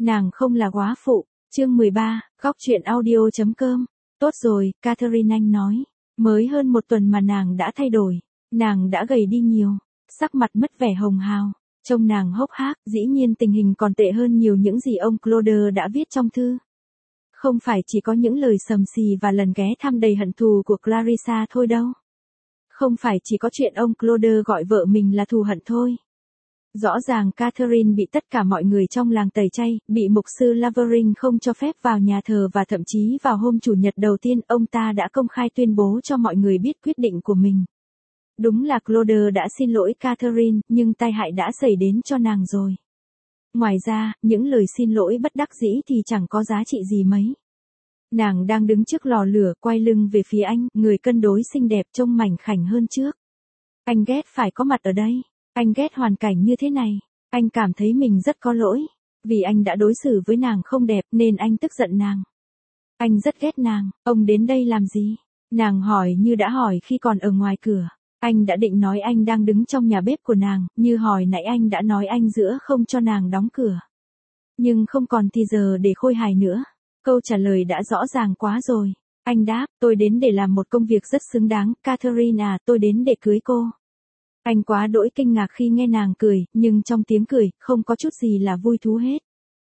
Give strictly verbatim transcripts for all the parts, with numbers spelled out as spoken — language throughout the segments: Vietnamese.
Nàng không là góa phụ. Chương mười ba, góc truyện audio chấm com. Tốt rồi, Catherine Anh nói. Mới hơn một tuần mà nàng đã thay đổi. Nàng đã gầy đi nhiều. Sắc mặt mất vẻ hồng hào. Trông nàng hốc hác, dĩ nhiên tình hình còn tệ hơn nhiều những gì ông Claude đã viết trong thư. Không phải chỉ có những lời sầm xì và lần ghé thăm đầy hận thù của Clarissa thôi đâu. Không phải chỉ có chuyện ông Claude gọi vợ mình là thù hận thôi. Rõ ràng Catherine bị tất cả mọi người trong làng tẩy chay, bị mục sư Lavering không cho phép vào nhà thờ và thậm chí vào hôm chủ nhật đầu tiên ông ta đã công khai tuyên bố cho mọi người biết quyết định của mình. Đúng là Claude đã xin lỗi Catherine, nhưng tai hại đã xảy đến cho nàng rồi. Ngoài ra, những lời xin lỗi bất đắc dĩ thì chẳng có giá trị gì mấy. Nàng đang đứng trước lò lửa, quay lưng về phía anh, người cân đối xinh đẹp trông mảnh khảnh hơn trước. Anh ghét phải có mặt ở đây. Anh ghét hoàn cảnh như thế này. Anh cảm thấy mình rất có lỗi. Vì anh đã đối xử với nàng không đẹp nên anh tức giận nàng. Anh rất ghét nàng. Ông đến đây làm gì? Nàng hỏi như đã hỏi khi còn ở ngoài cửa. Anh đã định nói anh đang đứng trong nhà bếp của nàng, như hồi nãy anh đã nói anh giữa không cho nàng đóng cửa. Nhưng không còn thì giờ để khôi hài nữa. Câu trả lời đã rõ ràng quá rồi. Anh đáp, tôi đến để làm một công việc rất xứng đáng, Catherine à, tôi đến để cưới cô. Anh quá đỗi kinh ngạc khi nghe nàng cười, nhưng trong tiếng cười, không có chút gì là vui thú hết.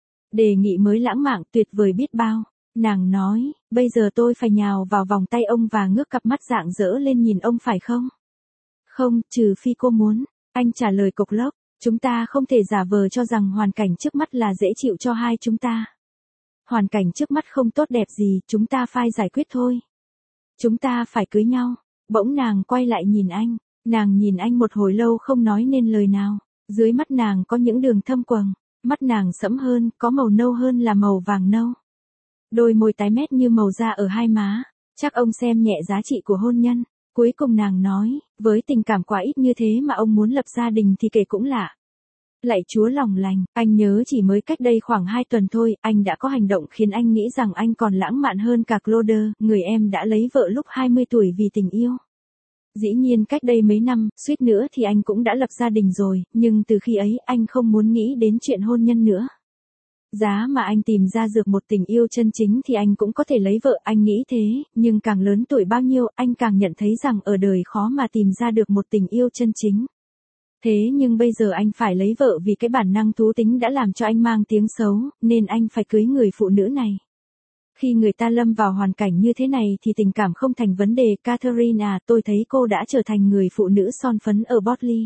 Đề nghị mới lãng mạn tuyệt vời biết bao. Nàng nói, bây giờ tôi phải nhào vào vòng tay ông và ngước cặp mắt rạng rỡ lên nhìn ông phải không? Không, trừ phi cô muốn. Anh trả lời cộc lốc, chúng ta không thể giả vờ cho rằng hoàn cảnh trước mắt là dễ chịu cho hai chúng ta. Hoàn cảnh trước mắt không tốt đẹp gì, chúng ta phải giải quyết thôi. Chúng ta phải cưới nhau. Bỗng nàng quay lại nhìn anh. Nàng nhìn anh một hồi lâu không nói nên lời nào. Dưới mắt nàng có những đường thâm quầng. Mắt nàng sẫm hơn, có màu nâu hơn là màu vàng nâu. Đôi môi tái mét như màu da ở hai má. Chắc ông xem nhẹ giá trị của hôn nhân. Cuối cùng nàng nói, với tình cảm quá ít như thế mà ông muốn lập gia đình thì kể cũng lạ. Lạy Chúa lòng lành, anh nhớ chỉ mới cách đây khoảng hai tuần thôi, anh đã có hành động khiến anh nghĩ rằng anh còn lãng mạn hơn cả Claude, người em đã lấy vợ lúc hai mươi tuổi vì tình yêu. Dĩ nhiên cách đây mấy năm, suýt nữa thì anh cũng đã lập gia đình rồi, nhưng từ khi ấy anh không muốn nghĩ đến chuyện hôn nhân nữa. Giá mà anh tìm ra được một tình yêu chân chính thì anh cũng có thể lấy vợ, anh nghĩ thế, nhưng càng lớn tuổi bao nhiêu anh càng nhận thấy rằng ở đời khó mà tìm ra được một tình yêu chân chính. Thế nhưng bây giờ anh phải lấy vợ vì cái bản năng thú tính đã làm cho anh mang tiếng xấu, nên anh phải cưới người phụ nữ này. Khi người ta lâm vào hoàn cảnh như thế này thì tình cảm không thành vấn đề. Catherine à, tôi thấy cô đã trở thành người phụ nữ son phấn ở Botley.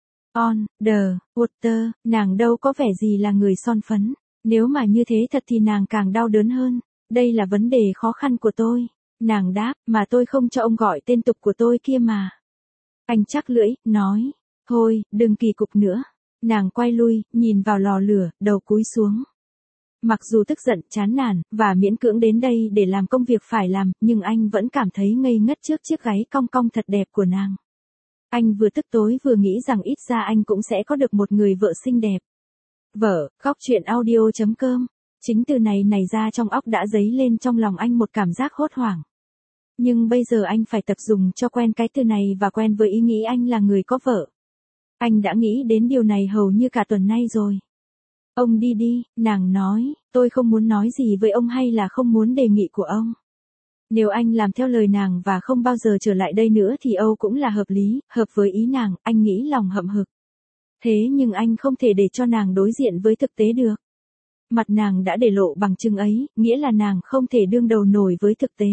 On, the, water, nàng đâu có vẻ gì là người son phấn. Nếu mà như thế thật thì nàng càng đau đớn hơn. Đây là vấn đề khó khăn của tôi. Nàng đáp, mà tôi không cho ông gọi tên tục của tôi kia mà. Anh chắc lưỡi, nói. Thôi, đừng kỳ cục nữa. Nàng quay lui, nhìn vào lò lửa, đầu cúi xuống. Mặc dù tức giận, chán nản, và miễn cưỡng đến đây để làm công việc phải làm, nhưng anh vẫn cảm thấy ngây ngất trước chiếc gáy cong cong thật đẹp của nàng. Anh vừa tức tối vừa nghĩ rằng ít ra anh cũng sẽ có được một người vợ xinh đẹp. Vợ, góc truyện audio chấm com. Chính từ này nảy ra trong óc đã dấy lên trong lòng anh một cảm giác hốt hoảng. Nhưng bây giờ anh phải tập dùng cho quen cái từ này và quen với ý nghĩ anh là người có vợ. Anh đã nghĩ đến điều này hầu như cả tuần nay rồi. Ông đi đi, nàng nói, tôi không muốn nói gì với ông hay là không muốn đề nghị của ông. Nếu anh làm theo lời nàng và không bao giờ trở lại đây nữa thì Âu cũng là hợp lý, hợp với ý nàng, anh nghĩ lòng hậm hực. Thế nhưng anh không thể để cho nàng đối diện với thực tế được. Mặt nàng đã để lộ bằng chứng ấy, nghĩa là nàng không thể đương đầu nổi với thực tế.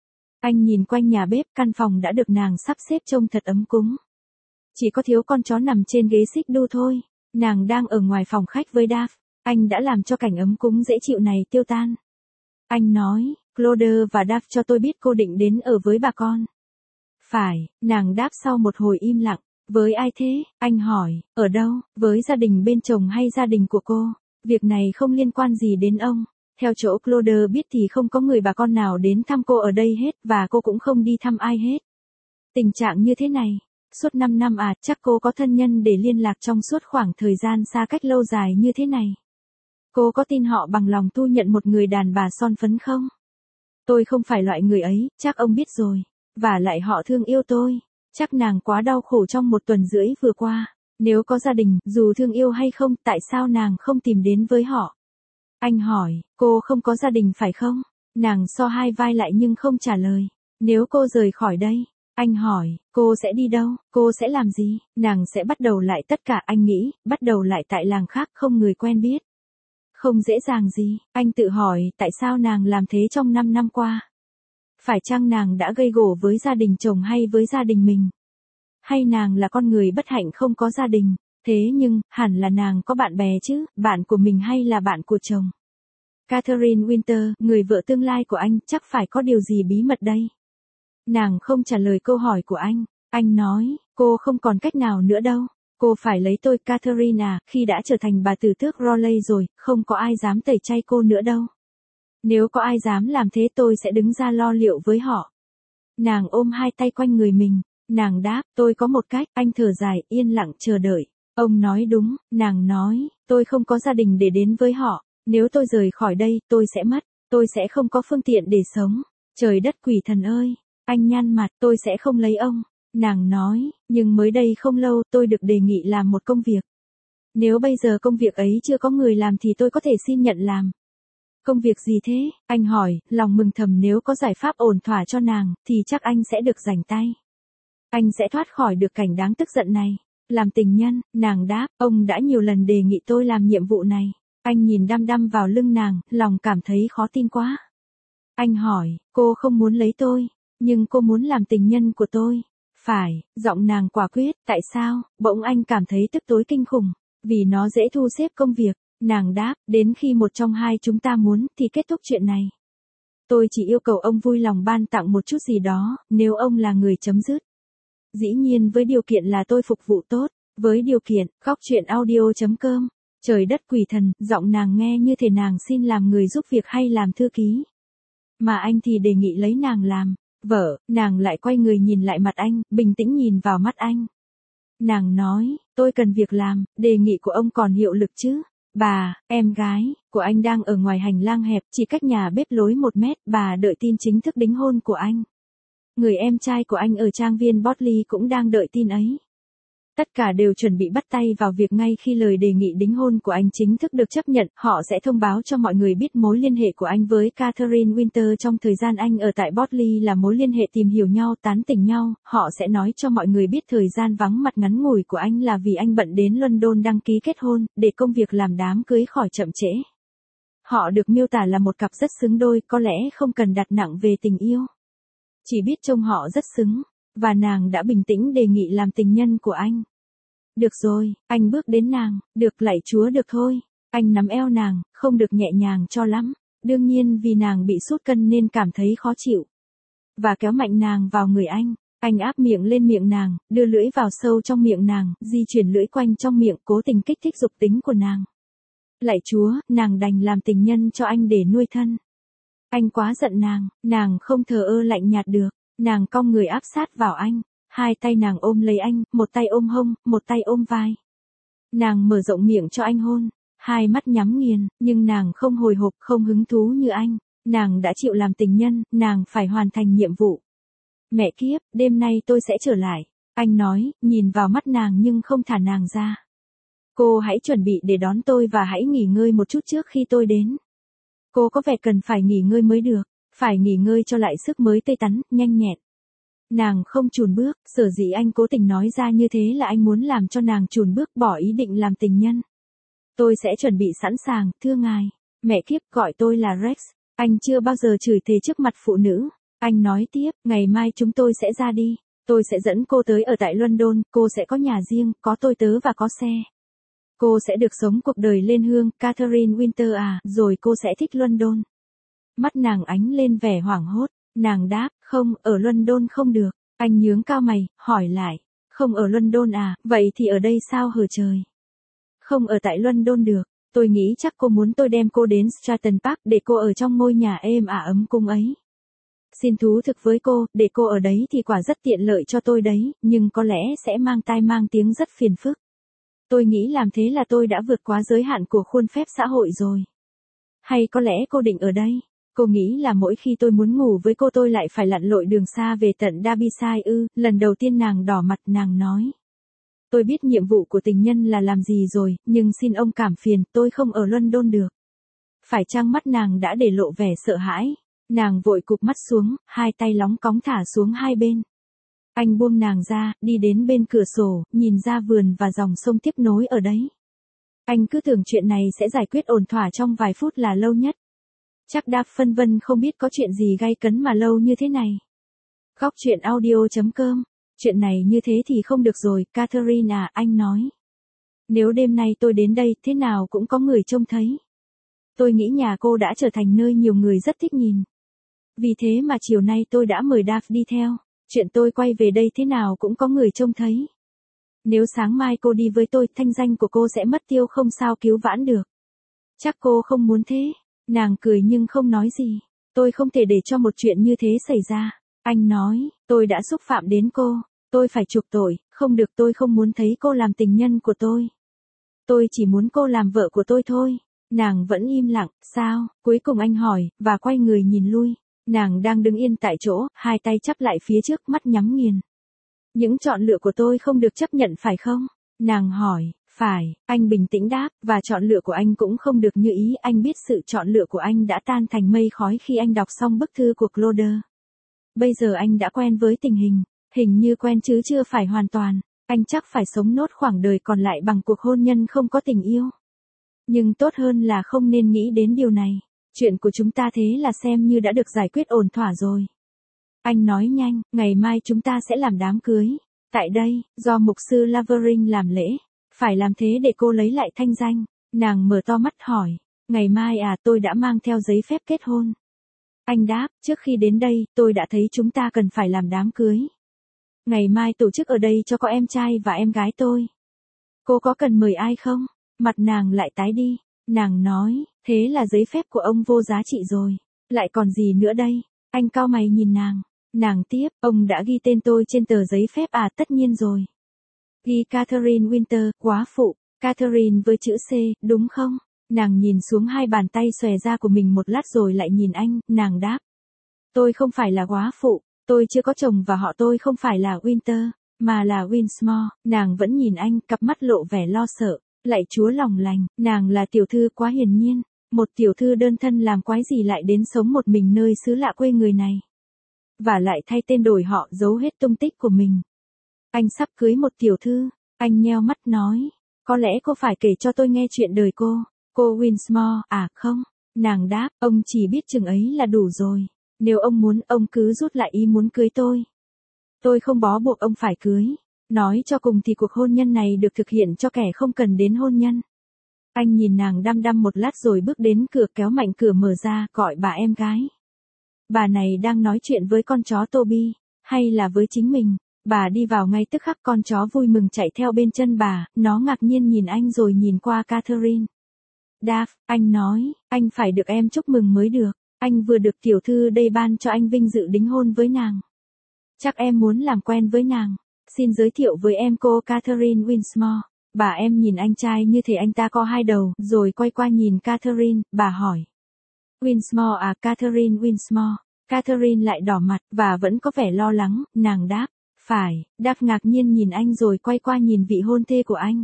Anh nhìn quanh nhà bếp, căn phòng đã được nàng sắp xếp trông thật ấm cúng. Chỉ có thiếu con chó nằm trên ghế xích đu thôi. Nàng đang ở ngoài phòng khách với Dav. Anh đã làm cho cảnh ấm cúng dễ chịu này tiêu tan. Anh nói, Claude và Dav cho tôi biết cô định đến ở với bà con. Phải, nàng đáp sau một hồi im lặng. Với ai thế? Anh hỏi, ở đâu? Với gia đình bên chồng hay gia đình của cô? Việc này không liên quan gì đến ông. Theo chỗ Claude biết thì không có người bà con nào đến thăm cô ở đây hết và cô cũng không đi thăm ai hết. Tình trạng như thế này. Suốt năm năm à, chắc cô có thân nhân để liên lạc trong suốt khoảng thời gian xa cách lâu dài như thế này. Cô có tin họ bằng lòng thu nhận một người đàn bà son phấn không? Tôi không phải loại người ấy, chắc ông biết rồi. Và lại họ thương yêu tôi. Chắc nàng quá đau khổ trong một tuần rưỡi vừa qua. Nếu có gia đình, dù thương yêu hay không, tại sao nàng không tìm đến với họ? Anh hỏi, cô không có gia đình phải không? Nàng so hai vai lại nhưng không trả lời. Nếu cô rời khỏi đây, anh hỏi, cô sẽ đi đâu, cô sẽ làm gì? Nàng sẽ bắt đầu lại tất cả, anh nghĩ, bắt đầu lại tại làng khác không người quen biết. Không dễ dàng gì, anh tự hỏi tại sao nàng làm thế trong năm năm qua. Phải chăng nàng đã gây gổ với gia đình chồng hay với gia đình mình? Hay nàng là con người bất hạnh không có gia đình? Thế nhưng, hẳn là nàng có bạn bè chứ, bạn của mình hay là bạn của chồng? Catherine Winter, người vợ tương lai của anh, chắc phải có điều gì bí mật đây? Nàng không trả lời câu hỏi của anh. Anh nói, cô không còn cách nào nữa đâu. Cô phải lấy tôi, Catherine à, khi đã trở thành bà tử tước Rowley rồi, không có ai dám tẩy chay cô nữa đâu. Nếu có ai dám làm thế tôi sẽ đứng ra lo liệu với họ. Nàng ôm hai tay quanh người mình. Nàng đáp, tôi có một cách, anh thở dài, yên lặng chờ đợi. Ông nói đúng, nàng nói, tôi không có gia đình để đến với họ. Nếu tôi rời khỏi đây, tôi sẽ mất. Tôi sẽ không có phương tiện để sống. Trời đất quỷ thần ơi. Anh nhăn mặt, tôi sẽ không lấy ông. Nàng nói, nhưng mới đây không lâu tôi được đề nghị làm một công việc. Nếu bây giờ công việc ấy chưa có người làm thì tôi có thể xin nhận làm. Công việc gì thế? Anh hỏi, lòng mừng thầm nếu có giải pháp ổn thỏa cho nàng, thì chắc anh sẽ được rảnh tay. Anh sẽ thoát khỏi được cảnh đáng tức giận này. Làm tình nhân, nàng đáp, ông đã nhiều lần đề nghị tôi làm nhiệm vụ này. Anh nhìn đăm đăm vào lưng nàng, lòng cảm thấy khó tin quá. Anh hỏi, cô không muốn lấy tôi, nhưng cô muốn làm tình nhân của tôi. Phải, giọng nàng quả quyết, tại sao? Bỗng anh cảm thấy tức tối kinh khủng, vì nó dễ thu xếp công việc. Nàng đáp, đến khi một trong hai chúng ta muốn, thì kết thúc chuyện này. Tôi chỉ yêu cầu ông vui lòng ban tặng một chút gì đó, nếu ông là người chấm dứt. Dĩ nhiên với điều kiện là tôi phục vụ tốt, với điều kiện, góc chuyện audio chấm com. Trời đất quỷ thần, giọng nàng nghe như thể nàng xin làm người giúp việc hay làm thư ký. Mà anh thì đề nghị lấy nàng làm vợ, nàng lại quay người nhìn lại mặt anh, bình tĩnh nhìn vào mắt anh. Nàng nói, tôi cần việc làm, đề nghị của ông còn hiệu lực chứ? Bà, em gái, của anh đang ở ngoài hành lang hẹp, chỉ cách nhà bếp lối một mét, bà đợi tin chính thức đính hôn của anh. Người em trai của anh ở trang viên Botley cũng đang đợi tin ấy. Tất cả đều chuẩn bị bắt tay vào việc ngay khi lời đề nghị đính hôn của anh chính thức được chấp nhận, họ sẽ thông báo cho mọi người biết mối liên hệ của anh với Catherine Winter trong thời gian anh ở tại Botley là mối liên hệ tìm hiểu nhau, tán tỉnh nhau, họ sẽ nói cho mọi người biết thời gian vắng mặt ngắn ngủi của anh là vì anh bận đến London đăng ký kết hôn, để công việc làm đám cưới khỏi chậm trễ. Họ được miêu tả là một cặp rất xứng đôi, có lẽ không cần đặt nặng về tình yêu. Chỉ biết trông họ rất xứng, và nàng đã bình tĩnh đề nghị làm tình nhân của anh. Được rồi, anh bước đến nàng, được lạy Chúa được thôi. Anh nắm eo nàng, không được nhẹ nhàng cho lắm. Đương nhiên vì nàng bị sút cân nên cảm thấy khó chịu. Và kéo mạnh nàng vào người anh. Anh áp miệng lên miệng nàng, đưa lưỡi vào sâu trong miệng nàng, di chuyển lưỡi quanh trong miệng cố tình kích thích dục tính của nàng. Lạy Chúa, nàng đành làm tình nhân cho anh để nuôi thân. Anh quá giận nàng, nàng không thờ ơ lạnh nhạt được. Nàng cong người áp sát vào anh. Hai tay nàng ôm lấy anh, một tay ôm hông, một tay ôm vai. Nàng mở rộng miệng cho anh hôn, hai mắt nhắm nghiền, nhưng nàng không hồi hộp, không hứng thú như anh. Nàng đã chịu làm tình nhân, nàng phải hoàn thành nhiệm vụ. Mẹ kiếp, đêm nay tôi sẽ trở lại. Anh nói, nhìn vào mắt nàng nhưng không thả nàng ra. Cô hãy chuẩn bị để đón tôi và hãy nghỉ ngơi một chút trước khi tôi đến. Cô có vẻ cần phải nghỉ ngơi mới được, phải nghỉ ngơi cho lại sức mới tươi tắn, nhanh nhẹn. Nàng không chùn bước, sở dĩ anh cố tình nói ra như thế là anh muốn làm cho nàng chùn bước bỏ ý định làm tình nhân. Tôi sẽ chuẩn bị sẵn sàng, thưa ngài. Mẹ kiếp, gọi tôi là Rex. Anh chưa bao giờ chửi thề trước mặt phụ nữ. Anh nói tiếp, ngày mai chúng tôi sẽ ra đi. Tôi sẽ dẫn cô tới ở tại London, cô sẽ có nhà riêng, có tôi tớ và có xe. Cô sẽ được sống cuộc đời lên hương, Catherine Winter à, rồi cô sẽ thích London. Mắt nàng ánh lên vẻ hoảng hốt. Nàng đáp, không, ở London không được. Anh nhướng cao mày, hỏi lại, không ở London à, vậy thì ở đây sao hở trời? Không ở tại London được, tôi nghĩ chắc cô muốn tôi đem cô đến Stratton Park để cô ở trong ngôi nhà êm ả ấm cung ấy. Xin thú thực với cô, để cô ở đấy thì quả rất tiện lợi cho tôi đấy, nhưng có lẽ sẽ mang tai mang tiếng rất phiền phức. Tôi nghĩ làm thế là tôi đã vượt quá giới hạn của khuôn phép xã hội rồi. Hay có lẽ cô định ở đây? Cô nghĩ là mỗi khi tôi muốn ngủ với cô tôi lại phải lặn lội đường xa về tận Derbyshire ư? Lần đầu tiên nàng đỏ mặt, nàng nói. Tôi biết nhiệm vụ của tình nhân là làm gì rồi, nhưng xin ông cảm phiền, tôi không ở London được. Phải chăng mắt nàng đã để lộ vẻ sợ hãi? Nàng vội cụp mắt xuống, hai tay lóng cóng thả xuống hai bên. Anh buông nàng ra, đi đến bên cửa sổ, nhìn ra vườn và dòng sông tiếp nối ở đấy. Anh cứ tưởng chuyện này sẽ giải quyết ổn thỏa trong vài phút là lâu nhất. Chắc Đáp phân vân không biết có chuyện gì gay cấn mà lâu như thế này. Góc truyện audio chấm com. Chuyện này như thế thì không được rồi, Catherine à, anh nói. Nếu đêm nay tôi đến đây, thế nào cũng có người trông thấy. Tôi nghĩ nhà cô đã trở thành nơi nhiều người rất thích nhìn. Vì thế mà chiều nay tôi đã mời Đáp đi theo. Chuyện tôi quay về đây thế nào cũng có người trông thấy. Nếu sáng mai cô đi với tôi, thanh danh của cô sẽ mất tiêu không sao cứu vãn được. Chắc cô không muốn thế. Nàng cười nhưng không nói gì. Tôi không thể để cho một chuyện như thế xảy ra. Anh nói, tôi đã xúc phạm đến cô. Tôi phải chuộc tội, không được, tôi không muốn thấy cô làm tình nhân của tôi. Tôi chỉ muốn cô làm vợ của tôi thôi. Nàng vẫn im lặng, sao? Cuối cùng anh hỏi, và quay người nhìn lui. Nàng đang đứng yên tại chỗ, hai tay chắp lại phía trước, mắt nhắm nghiền. Những chọn lựa của tôi không được chấp nhận phải không? Nàng hỏi, phải, anh bình tĩnh đáp, và chọn lựa của anh cũng không được như ý, anh biết sự chọn lựa của anh đã tan thành mây khói khi anh đọc xong bức thư của Claude. Bây giờ anh đã quen với tình hình, hình như quen chứ chưa phải hoàn toàn, anh chắc phải sống nốt khoảng đời còn lại bằng cuộc hôn nhân không có tình yêu. Nhưng tốt hơn là không nên nghĩ đến điều này, chuyện của chúng ta thế là xem như đã được giải quyết ổn thỏa rồi. Anh nói nhanh, ngày mai chúng ta sẽ làm đám cưới. Tại đây, do mục sư Lavering làm lễ. Phải làm thế để cô lấy lại thanh danh. Nàng mở to mắt hỏi, ngày mai à, tôi đã mang theo giấy phép kết hôn. Anh đáp, trước khi đến đây, tôi đã thấy chúng ta cần phải làm đám cưới. Ngày mai tổ chức ở đây cho có em trai và em gái tôi. Cô có cần mời ai không? Mặt nàng lại tái đi. Nàng nói, thế là giấy phép của ông vô giá trị rồi. Lại còn gì nữa đây? Anh cau mày nhìn nàng. Nàng tiếp, ông đã ghi tên tôi trên tờ giấy phép à, tất nhiên rồi. Ghi Catherine Winter, quá phụ. Catherine với chữ C, đúng không? Nàng nhìn xuống hai bàn tay xòe ra của mình một lát rồi lại nhìn anh, nàng đáp. Tôi không phải là quá phụ, tôi chưa có chồng và họ tôi không phải là Winter, mà là Winsmore. Nàng vẫn nhìn anh, cặp mắt lộ vẻ lo sợ. Lạy Chúa lòng lành, nàng là tiểu thư quá hiền nhiên. Một tiểu thư đơn thân làm quái gì lại đến sống một mình nơi xứ lạ quê người này. Và lại thay tên đổi họ, giấu hết tung tích của mình. Anh sắp cưới một tiểu thư. Anh nheo mắt nói, có lẽ cô phải kể cho tôi nghe chuyện đời cô. Cô Winsmore, à không. Nàng đáp, ông chỉ biết chừng ấy là đủ rồi. Nếu ông muốn, ông cứ rút lại ý muốn cưới tôi. Tôi không bó buộc ông phải cưới. Nói cho cùng thì cuộc hôn nhân này được thực hiện cho kẻ không cần đến hôn nhân. Anh nhìn nàng đăm đăm một lát rồi bước đến cửa, kéo mạnh cửa mở ra, gọi bà em gái. Bà này đang nói chuyện với con chó Toby, hay là với chính mình? Bà đi vào ngay tức khắc, con chó vui mừng chạy theo bên chân bà, nó ngạc nhiên nhìn anh rồi nhìn qua Catherine. Đáp, anh nói, anh phải được em chúc mừng mới được, anh vừa được tiểu thư đây ban cho anh vinh dự đính hôn với nàng. Chắc em muốn làm quen với nàng, xin giới thiệu với em cô Catherine Winsmore. Bà em nhìn anh trai như thể anh ta có hai đầu, rồi quay qua nhìn Catherine, bà hỏi. Winsmore à, Catherine Winsmore. Catherine lại đỏ mặt, và vẫn có vẻ lo lắng, nàng đáp. Phải, Đáp ngạc nhiên nhìn anh rồi quay qua nhìn vị hôn thê của anh.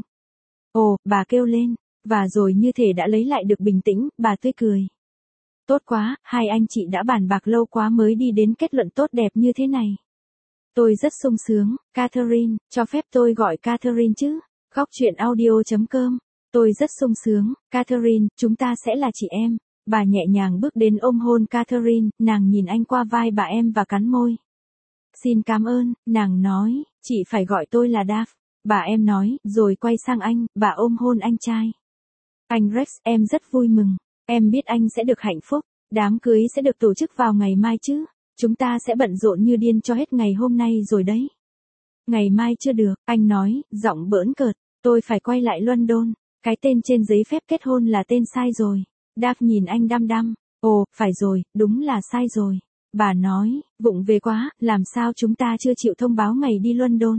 Ồ, bà kêu lên, và rồi như thể đã lấy lại được bình tĩnh, bà tươi cười. Tốt quá, hai anh chị đã bàn bạc lâu quá mới đi đến kết luận tốt đẹp như thế này. Tôi rất sung sướng, Catherine, cho phép tôi gọi Catherine chứ? Góc truyện audio chấm com. Tôi rất sung sướng, Catherine, chúng ta sẽ là chị em. Bà nhẹ nhàng bước đến ôm hôn Catherine, nàng nhìn anh qua vai bà em và cắn môi. Xin cảm ơn, nàng nói, chị phải gọi tôi là Đáp. Bà em nói, rồi quay sang anh, bà ôm hôn anh trai. Anh Rex, em rất vui mừng. Em biết anh sẽ được hạnh phúc. Đám cưới sẽ được tổ chức vào ngày mai chứ. Chúng ta sẽ bận rộn như điên cho hết ngày hôm nay rồi đấy. Ngày mai chưa được, anh nói, giọng bỡn cợt. Tôi phải quay lại London. Cái tên trên giấy phép kết hôn là tên sai rồi. Đáp nhìn anh đăm đăm. Ồ, phải rồi, đúng là sai rồi. Bà nói, vụng về quá, làm sao chúng ta chưa chịu thông báo ngày đi London.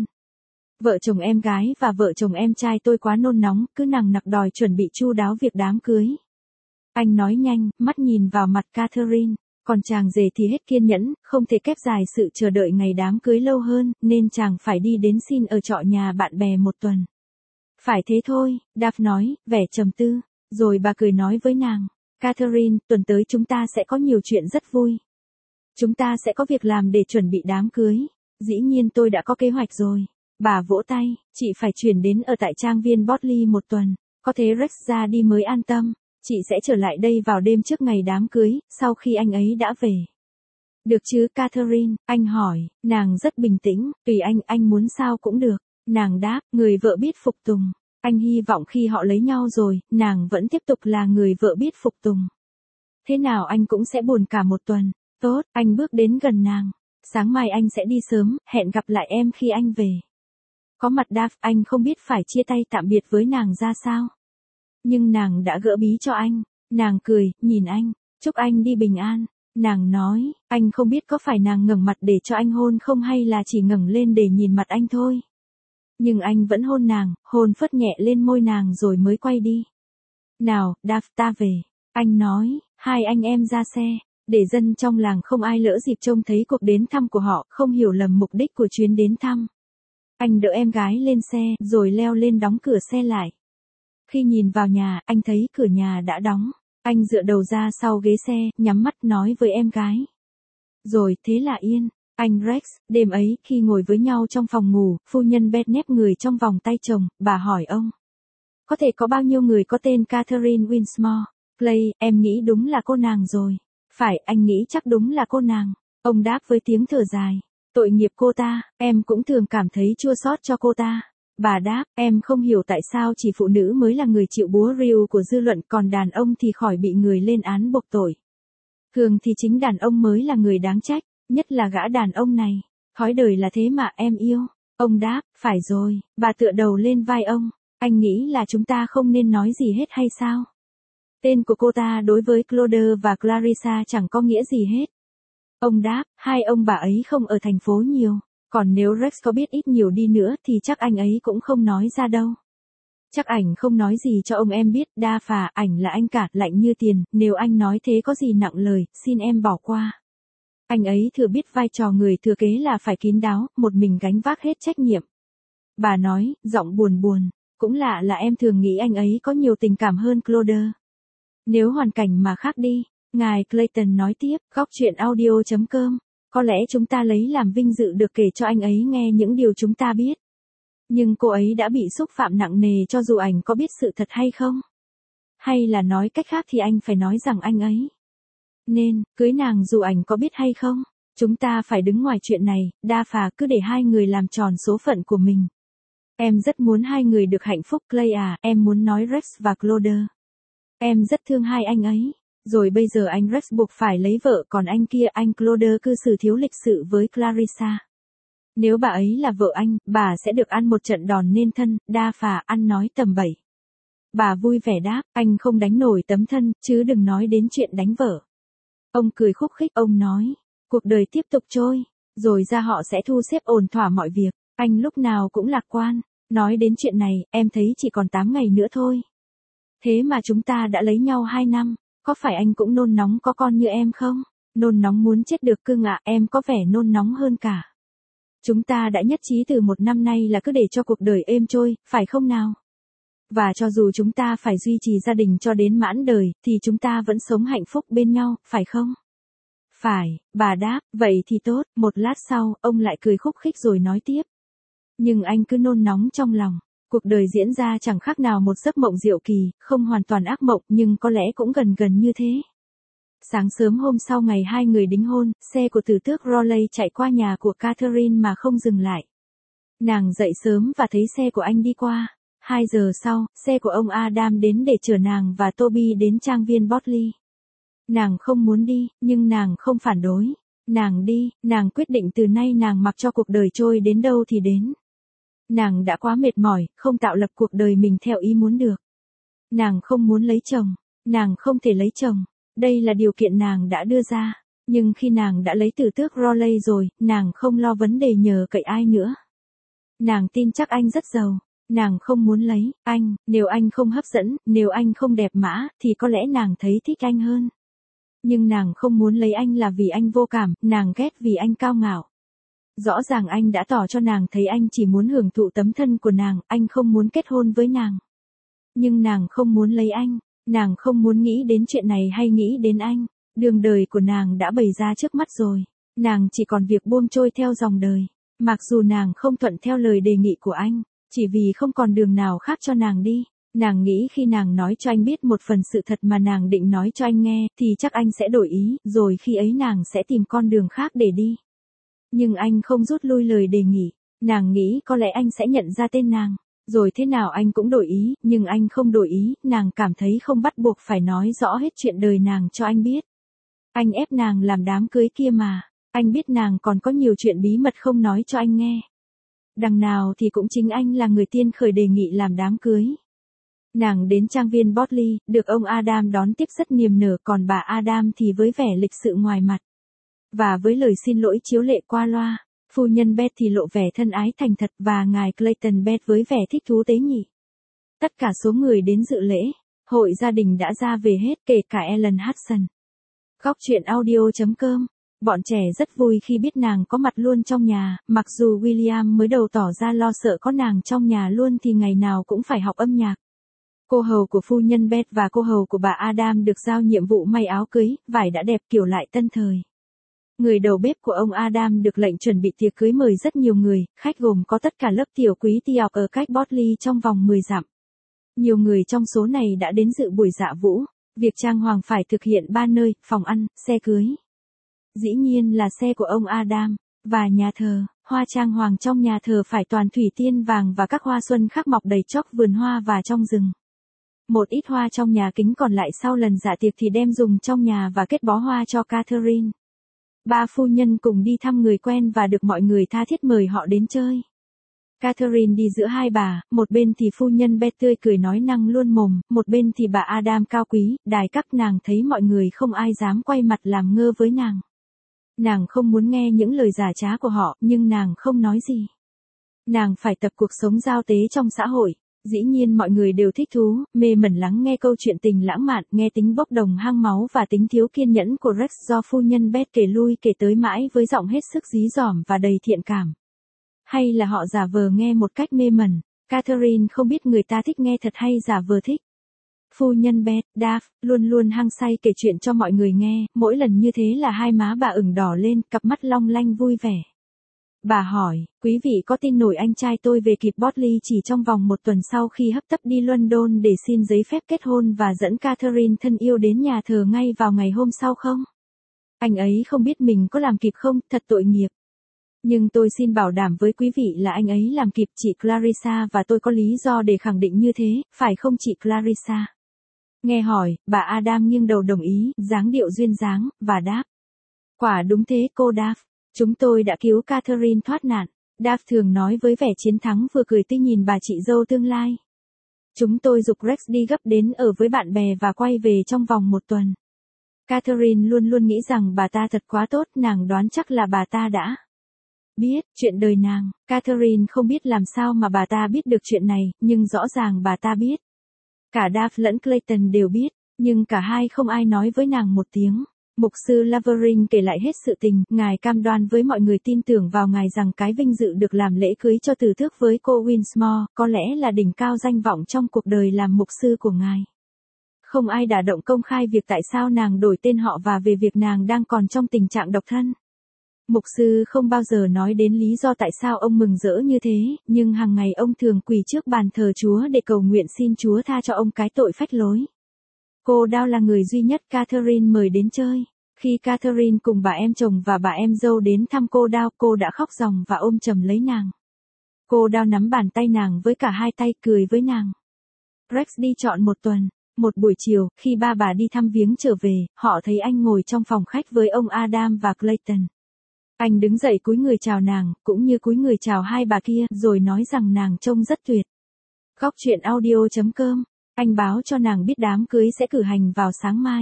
Vợ chồng em gái và vợ chồng em trai tôi quá nôn nóng, cứ nằng nặc đòi chuẩn bị chu đáo việc đám cưới. Anh nói nhanh, mắt nhìn vào mặt Catherine. Còn chàng rể thì hết kiên nhẫn, không thể kép dài sự chờ đợi ngày đám cưới lâu hơn, nên chàng phải đi đến xin ở trọ nhà bạn bè một tuần. Phải thế thôi, Đáp nói, vẻ trầm tư. Rồi bà cười nói với nàng. Catherine, tuần tới chúng ta sẽ có nhiều chuyện rất vui. Chúng ta sẽ có việc làm để chuẩn bị đám cưới. Dĩ nhiên tôi đã có kế hoạch rồi. Bà vỗ tay, chị phải chuyển đến ở tại trang viên Botley một tuần. Có thế Rex ra đi mới an tâm. Chị sẽ trở lại đây vào đêm trước ngày đám cưới, sau khi anh ấy đã về. Được chứ Catherine, anh hỏi, nàng rất bình tĩnh, tùy anh, anh muốn sao cũng được. Nàng đáp, người vợ biết phục tùng. Anh hy vọng khi họ lấy nhau rồi, nàng vẫn tiếp tục là người vợ biết phục tùng. Thế nào anh cũng sẽ buồn cả một tuần. Tốt, anh bước đến gần nàng. Sáng mai anh sẽ đi sớm, hẹn gặp lại em khi anh về. Có mặt Dave, anh không biết phải chia tay tạm biệt với nàng ra sao. Nhưng nàng đã gỡ bí cho anh. Nàng cười, nhìn anh, chúc anh đi bình an. Nàng nói, anh không biết có phải nàng ngẩng mặt để cho anh hôn không hay là chỉ ngẩng lên để nhìn mặt anh thôi. Nhưng anh vẫn hôn nàng, hôn phớt nhẹ lên môi nàng rồi mới quay đi. Nào, Dave, ta về. Anh nói, hai anh em ra xe. Để dân trong làng không ai lỡ dịp trông thấy cuộc đến thăm của họ, không hiểu lầm mục đích của chuyến đến thăm. Anh đỡ em gái lên xe, rồi leo lên đóng cửa xe lại. Khi nhìn vào nhà, anh thấy cửa nhà đã đóng. Anh dựa đầu ra sau ghế xe, nhắm mắt nói với em gái. Rồi, thế là yên. Anh Rex, đêm ấy, khi ngồi với nhau trong phòng ngủ, phu nhân Beth nép người trong vòng tay chồng, bà hỏi ông. Có thể có bao nhiêu người có tên Catherine Winsmore? Clay, em nghĩ đúng là cô nàng rồi. Phải, anh nghĩ chắc đúng là cô nàng. Ông đáp với tiếng thở dài. Tội nghiệp cô ta, em cũng thường cảm thấy chua xót cho cô ta. Bà đáp, em không hiểu tại sao chỉ phụ nữ mới là người chịu búa rìu của dư luận, còn đàn ông thì khỏi bị người lên án buộc tội. Thường thì chính đàn ông mới là người đáng trách, nhất là gã đàn ông này. Thói đời là thế mà em yêu. Ông đáp, phải rồi, bà tựa đầu lên vai ông. Anh nghĩ là chúng ta không nên nói gì hết hay sao? Tên của cô ta đối với Claude và Clarissa chẳng có nghĩa gì hết. Ông đáp, hai ông bà ấy không ở thành phố nhiều. Còn nếu Rex có biết ít nhiều đi nữa thì chắc anh ấy cũng không nói ra đâu. Chắc ảnh không nói gì cho ông em biết, đa phà ảnh là anh cả, lạnh như tiền, nếu anh nói thế có gì nặng lời, xin em bỏ qua. Anh ấy thừa biết vai trò người thừa kế là phải kín đáo, một mình gánh vác hết trách nhiệm. Bà nói, giọng buồn buồn, cũng lạ là em thường nghĩ anh ấy có nhiều tình cảm hơn Claude. Nếu hoàn cảnh mà khác đi, ngài Clayton nói tiếp, góc chuyện audio chấm com, có lẽ chúng ta lấy làm vinh dự được kể cho anh ấy nghe những điều chúng ta biết. Nhưng cô ấy đã bị xúc phạm nặng nề cho dù ảnh có biết sự thật hay không? Hay là nói cách khác thì anh phải nói rằng anh ấy nên cưới nàng dù ảnh có biết hay không? Chúng ta phải đứng ngoài chuyện này, đa phà cứ để hai người làm tròn số phận của mình. Em rất muốn hai người được hạnh phúc Clay à, em muốn nói Rex và Claude. Em rất thương hai anh ấy. Rồi bây giờ anh Rex buộc phải lấy vợ, còn anh kia, anh Claude cư xử thiếu lịch sự với Clarissa. Nếu bà ấy là vợ anh, bà sẽ được ăn một trận đòn nên thân, đa phà ăn nói tầm bậy. Bà vui vẻ đáp, anh không đánh nổi tấm thân, chứ đừng nói đến chuyện đánh vợ. Ông cười khúc khích, ông nói, cuộc đời tiếp tục trôi, rồi ra họ sẽ thu xếp ổn thỏa mọi việc. Anh lúc nào cũng lạc quan. Nói đến chuyện này, em thấy chỉ còn tám ngày nữa thôi. Thế mà chúng ta đã lấy nhau hai năm, có phải anh cũng nôn nóng có con như em không? Nôn nóng muốn chết được cưng ạ, em có vẻ nôn nóng hơn cả. Chúng ta đã nhất trí từ một năm nay là cứ để cho cuộc đời êm trôi, phải không nào? Và cho dù chúng ta phải duy trì gia đình cho đến mãn đời, thì chúng ta vẫn sống hạnh phúc bên nhau, phải không? Phải, bà đáp, vậy thì tốt. Một lát sau, ông lại cười khúc khích rồi nói tiếp. Nhưng anh cứ nôn nóng trong lòng. Cuộc đời diễn ra chẳng khác nào một giấc mộng diệu kỳ, không hoàn toàn ác mộng nhưng có lẽ cũng gần gần như thế. Sáng sớm hôm sau ngày hai người đính hôn, xe của tử tước Rowley chạy qua nhà của Catherine mà không dừng lại. Nàng dậy sớm và thấy xe của anh đi qua. Hai giờ sau, xe của ông Adam đến để chở nàng và Toby đến trang viên Botley. Nàng không muốn đi, nhưng nàng không phản đối. Nàng đi, nàng quyết định từ nay nàng mặc cho cuộc đời trôi đến đâu thì đến. Nàng đã quá mệt mỏi, không tạo lập cuộc đời mình theo ý muốn được. Nàng không muốn lấy chồng, nàng không thể lấy chồng. Đây là điều kiện nàng đã đưa ra. Nhưng khi nàng đã lấy tử tước Rowley rồi, nàng không lo vấn đề nhờ cậy ai nữa. Nàng tin chắc anh rất giàu. Nàng không muốn lấy anh, nếu anh không hấp dẫn, nếu anh không đẹp mã, thì có lẽ nàng thấy thích anh hơn. Nhưng nàng không muốn lấy anh là vì anh vô cảm, nàng ghét vì anh cao ngạo. Rõ ràng anh đã tỏ cho nàng thấy anh chỉ muốn hưởng thụ tấm thân của nàng, anh không muốn kết hôn với nàng. Nhưng nàng không muốn lấy anh, Nàng không muốn nghĩ đến chuyện này hay nghĩ đến anh. Đường đời của nàng đã bày ra trước mắt rồi. Nàng chỉ còn việc buông trôi theo dòng đời. Mặc dù nàng không thuận theo lời đề nghị của anh, chỉ vì không còn đường nào khác cho nàng đi. Nàng nghĩ khi nàng nói cho anh biết một phần sự thật mà nàng định nói cho anh nghe, thì chắc anh sẽ đổi ý, rồi khi ấy nàng sẽ tìm con đường khác để đi. Nhưng anh không rút lui lời đề nghị. Nàng nghĩ có lẽ anh sẽ nhận ra tên nàng. Rồi thế nào anh cũng đổi ý, nhưng anh không đổi ý, nàng cảm thấy không bắt buộc phải nói rõ hết chuyện đời nàng cho anh biết. Anh ép nàng làm đám cưới kia mà, anh biết nàng còn có nhiều chuyện bí mật không nói cho anh nghe. Đằng nào thì cũng chính anh là người tiên khởi đề nghị làm đám cưới. Nàng đến trang viên Botley, được ông Adam đón tiếp rất niềm nở, còn bà Adam thì với vẻ lịch sự ngoài mặt. Và với lời xin lỗi chiếu lệ qua loa. Phu nhân Beth thì lộ vẻ thân ái thành thật và ngài Clayton Beth với vẻ thích thú tế nhị. Tất cả số người đến dự lễ, hội gia đình đã ra về hết, kể cả Ellen Hudson. Góc truyện audio chấm com. Bọn trẻ rất vui khi biết nàng có mặt luôn trong nhà, mặc dù William mới đầu tỏ ra lo sợ có nàng trong nhà luôn thì ngày nào cũng phải học âm nhạc. Cô hầu của phu nhân Beth và cô hầu của bà Adam được giao nhiệm vụ may áo cưới, vải đã đẹp kiểu lại tân thời. Người đầu bếp của ông Adam được lệnh chuẩn bị tiệc cưới mời rất nhiều người, khách gồm có tất cả lớp tiểu quý ty học ở cách Botley trong vòng mười dặm. Nhiều người trong số này đã đến dự buổi dạ vũ. Việc trang hoàng phải thực hiện ba nơi, phòng ăn, xe cưới. Dĩ nhiên là xe của ông Adam, và nhà thờ. Hoa trang hoàng trong nhà thờ phải toàn thủy tiên vàng và các hoa xuân khác mọc đầy chóc vườn hoa và trong rừng. Một ít hoa trong nhà kính còn lại sau lần dạ tiệc thì đem dùng trong nhà và kết bó hoa cho Catherine. Ba phu nhân cùng đi thăm người quen và được mọi người tha thiết mời họ đến chơi. Catherine đi giữa hai bà, một bên thì phu nhân Beth tươi cười nói năng luôn mồm, một bên thì bà Adam cao quý, đài các nàng thấy mọi người không ai dám quay mặt làm ngơ với nàng. Nàng không muốn nghe những lời giả trá của họ, nhưng nàng không nói gì. Nàng phải tập cuộc sống giao tế trong xã hội. Dĩ nhiên mọi người đều thích thú, mê mẩn lắng nghe câu chuyện tình lãng mạn, nghe tính bốc đồng hang máu và tính thiếu kiên nhẫn của Rex do phu nhân Beth kể lui kể tới mãi với giọng hết sức dí dỏm và đầy thiện cảm. Hay là họ giả vờ nghe một cách mê mẩn, Catherine không biết người ta thích nghe thật hay giả vờ thích. Phu nhân Beth, Daff, luôn luôn hăng say kể chuyện cho mọi người nghe, mỗi lần như thế là hai má bà ửng đỏ lên, cặp mắt long lanh vui vẻ. Bà hỏi, quý vị có tin nổi anh trai tôi về kịp Botley chỉ trong vòng một tuần sau khi hấp tấp đi London để xin giấy phép kết hôn và dẫn Catherine thân yêu đến nhà thờ ngay vào ngày hôm sau không? Anh ấy không biết mình có làm kịp không, thật tội nghiệp. Nhưng tôi xin bảo đảm với quý vị là anh ấy làm kịp chị Clarissa và tôi có lý do để khẳng định như thế, phải không chị Clarissa? Nghe hỏi, bà Adam nghiêng đầu đồng ý, dáng điệu duyên dáng, và đáp. Quả đúng thế cô Daff. Chúng tôi đã cứu Catherine thoát nạn. Daff thường nói với vẻ chiến thắng vừa cười tươi nhìn bà chị dâu tương lai. Chúng tôi giục Rex đi gấp đến ở với bạn bè và quay về trong vòng một tuần. Catherine luôn luôn nghĩ rằng bà ta thật quá tốt, nàng đoán chắc là bà ta đã biết chuyện đời nàng. Catherine không biết làm sao mà bà ta biết được chuyện này, nhưng rõ ràng bà ta biết. Cả Daff lẫn Clayton đều biết, nhưng cả hai không ai nói với nàng một tiếng. Mục sư Lavering kể lại hết sự tình, ngài cam đoan với mọi người tin tưởng vào ngài rằng cái vinh dự được làm lễ cưới cho từ tước với cô Winsmore, có lẽ là đỉnh cao danh vọng trong cuộc đời làm mục sư của ngài. Không ai đả động công khai việc tại sao nàng đổi tên họ và về việc nàng đang còn trong tình trạng độc thân. Mục sư không bao giờ nói đến lý do tại sao ông mừng rỡ như thế, nhưng hàng ngày ông thường quỳ trước bàn thờ Chúa để cầu nguyện xin Chúa tha cho ông cái tội phách lối. Cô Dow là người duy nhất Catherine mời đến chơi. Khi Catherine cùng bà em chồng và bà em dâu đến thăm cô Dow, cô đã khóc ròng và ôm chầm lấy nàng. Cô Dow nắm bàn tay nàng với cả hai tay cười với nàng. Rex đi trọn một tuần. Một buổi chiều, khi ba bà đi thăm viếng trở về, họ thấy anh ngồi trong phòng khách với ông Adam và Clayton. Anh đứng dậy cúi người chào nàng, cũng như cúi người chào hai bà kia, rồi nói rằng nàng trông rất tuyệt. Góc truyện audio chấm com. Anh báo cho nàng biết đám cưới sẽ cử hành vào sáng mai.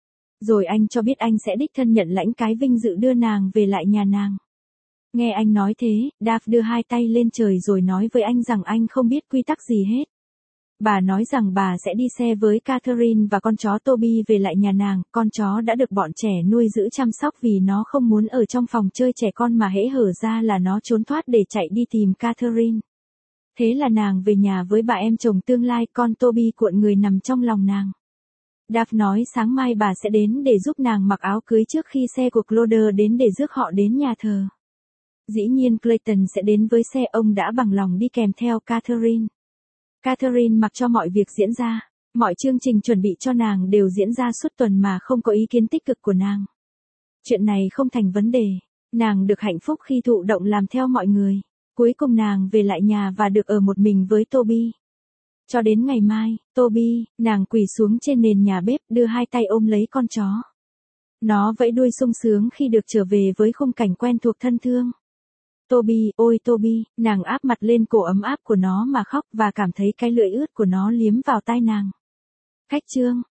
Rồi anh cho biết anh sẽ đích thân nhận lãnh cái vinh dự đưa nàng về lại nhà nàng. Nghe anh nói thế, Daff đưa hai tay lên trời rồi nói với anh rằng anh không biết quy tắc gì hết. Bà nói rằng bà sẽ đi xe với Catherine và con chó Toby về lại nhà nàng, con chó đã được bọn trẻ nuôi giữ chăm sóc vì nó không muốn ở trong phòng chơi trẻ con mà hễ hở ra là nó trốn thoát để chạy đi tìm Catherine. Thế là nàng về nhà với bà em chồng tương lai, con Toby cuộn người nằm trong lòng nàng. Dav nói sáng mai bà sẽ đến để giúp nàng mặc áo cưới trước khi xe của Cloder đến để rước họ đến nhà thờ. Dĩ nhiên Clayton sẽ đến với xe, ông đã bằng lòng đi kèm theo Catherine. Catherine mặc cho mọi việc diễn ra. Mọi chương trình chuẩn bị cho nàng đều diễn ra suốt tuần mà không có ý kiến tích cực của nàng. Chuyện này không thành vấn đề. Nàng được hạnh phúc khi thụ động làm theo mọi người. Cuối cùng nàng về lại nhà và được ở một mình với Toby. Cho đến ngày mai, Toby, nàng quỳ xuống trên nền nhà bếp đưa hai tay ôm lấy con chó. Nó vẫy đuôi sung sướng khi được trở về với khung cảnh quen thuộc thân thương. Toby, ôi Toby, nàng áp mặt lên cổ ấm áp của nó mà khóc và cảm thấy cái lưỡi ướt của nó liếm vào tai nàng. Khách trương,